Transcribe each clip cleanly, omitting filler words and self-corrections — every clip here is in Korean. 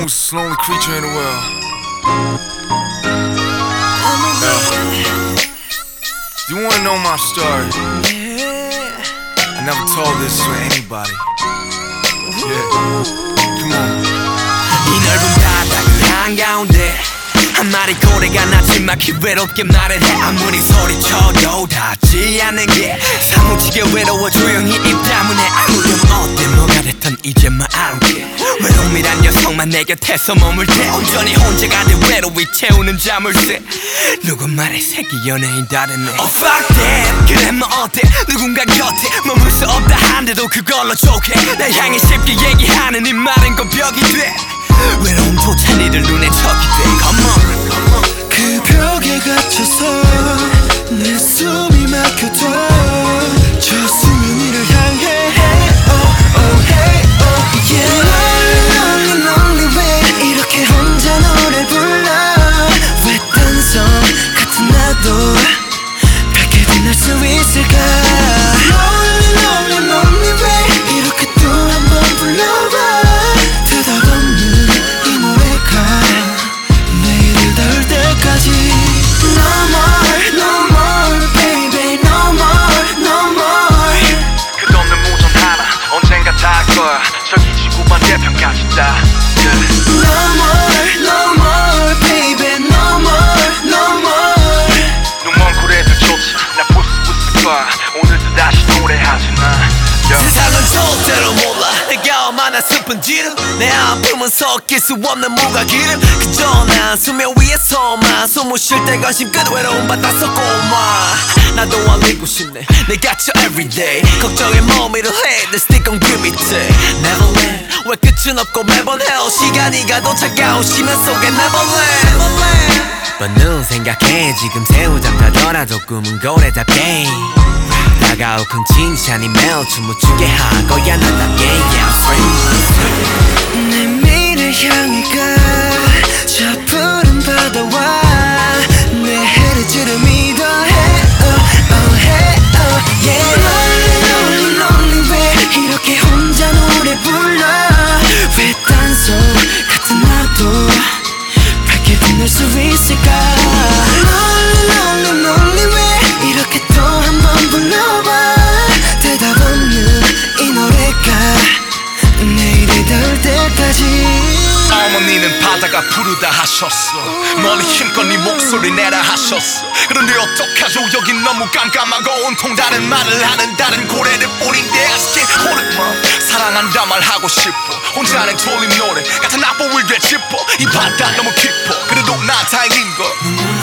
most lonely creature in the world. You wanna know my story? I never told this to anybody. Yeah, come on. 이 넓은 바다 한가운데 한 마리 고래가 나지막히 외롭게 말을 해. 아무리 소리쳐도 닿지 않는 게 사무치게 외로워 조용히 입 다문해. 아무렴 어때 뭐가 됐든 이제 뭐 I don't care. 외로움이란 녀석만 내 곁에서 머물 때 온전히 혼자가 돼 외로이 채우는 자물쇠. 누구 말에 새끼 연예인 다르네. Oh fuck that. 그래 뭐 어때 누군가 곁에 머물 수 없다 한데도 그걸로 좋게 날 향해 쉽게 얘기하는 이 말은 건 벽이 돼. 외로움조차 니들 눈에 적이 돼. Come on. 그 벽에 갇혀서 내 숨이 막혀도 저 수면이를 향해 hey, oh, oh, hey, oh, yeah. Lonely, lonely way 이렇게 혼자 노래 불러. 왜 딴성 같은 나도 밝게 빛날 수 있을까. Lonely, lonely, lonely way 이렇게 또 한 번 불러봐. 대답없는 이 노래가 내일을 닿을 때까지. No more, no more, baby, no more, no more. 끝없는 무전 하나 언젠가 닿을 거야. 저기 지구 반대편까지 다. No more, no more, baby, no more, no more. 눈먼 고래들조차 나 볼 수 있을 거야. 오늘도 다시 노래하지 나. 세상은 절대로 몰라 내가 얼마나 슬픈지를. 내 아픔은 섞일 수 없는 무가기름. 그저 난 수면 위에서만 숨을 쉴 때 관심 끝 외로움 받아서 고마. 나도 알리고 싶네 내 갇혀 everyday. 걱정에 머미를 해 They stick on give me take Neverland. 왜 끝은 없고 매번 헤어 시간이 가도 차가운 심연 속에 Neverland. But 눈 생각해 지금 새우잠자더라도 꿈은 고래답게. 다가올 큰 칭찬이 매일 춤을 추게 할 거야 너답게. Yeah, free. 내 미래 향해 가. 저 푸른 바다와 내 헤르지를 믿어. Hey, oh, oh, hey, oh, yeah. Lonely, lonely, lonely way 이렇게 혼자 노래 불러. 왜 딴소 같은 나도 밝게 빛날 수 있을까. Lonely, lonely, lonely way 이렇게 또 한 번 불러봐. 대답 없는 이 노래가 내일이 닿을 때까지. 어머니는 바다가 부르다 하셨어. 멀리 힘껏 네 목소리 내라 하셨어. 그런데 어떡하죠 여긴 너무 깜깜하고 온통 다른 말을 하는 다른 고래들 뿐인데. I still hold it wrong. 사랑한다 말하고 싶어. 혼자는 돌림 노래 같은 악보를 되짚어. 이 바다 너무 깊어 그래도 나 다행인 걸.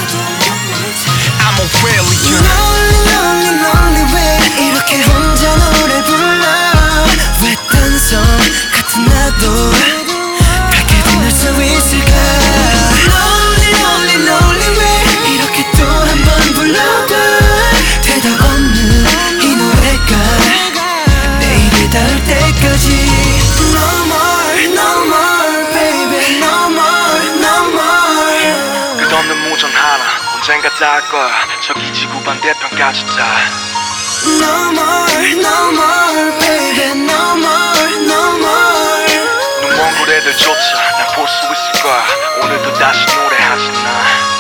I'm a failure. Lonely, lonely, lonely way 이렇게 혼자 노래 불러. 왜 딴성 같은 나도 밝게 빛날 수 있을까. Lonely, lonely, lonely way 이렇게 또 한 번 불러봐. 대답 없는 이 노래가 내일이 닿을 때까지. No more, no more, baby, no more, no more. 끝없는 무전 하나 언젠가 닿을 거야. 저기 지구 반대편까지 다. No more, no more, baby, no more, no more. 눈먼 고래들조차 날 볼 수 있을 거야. 오늘도 다시 노래하지 나.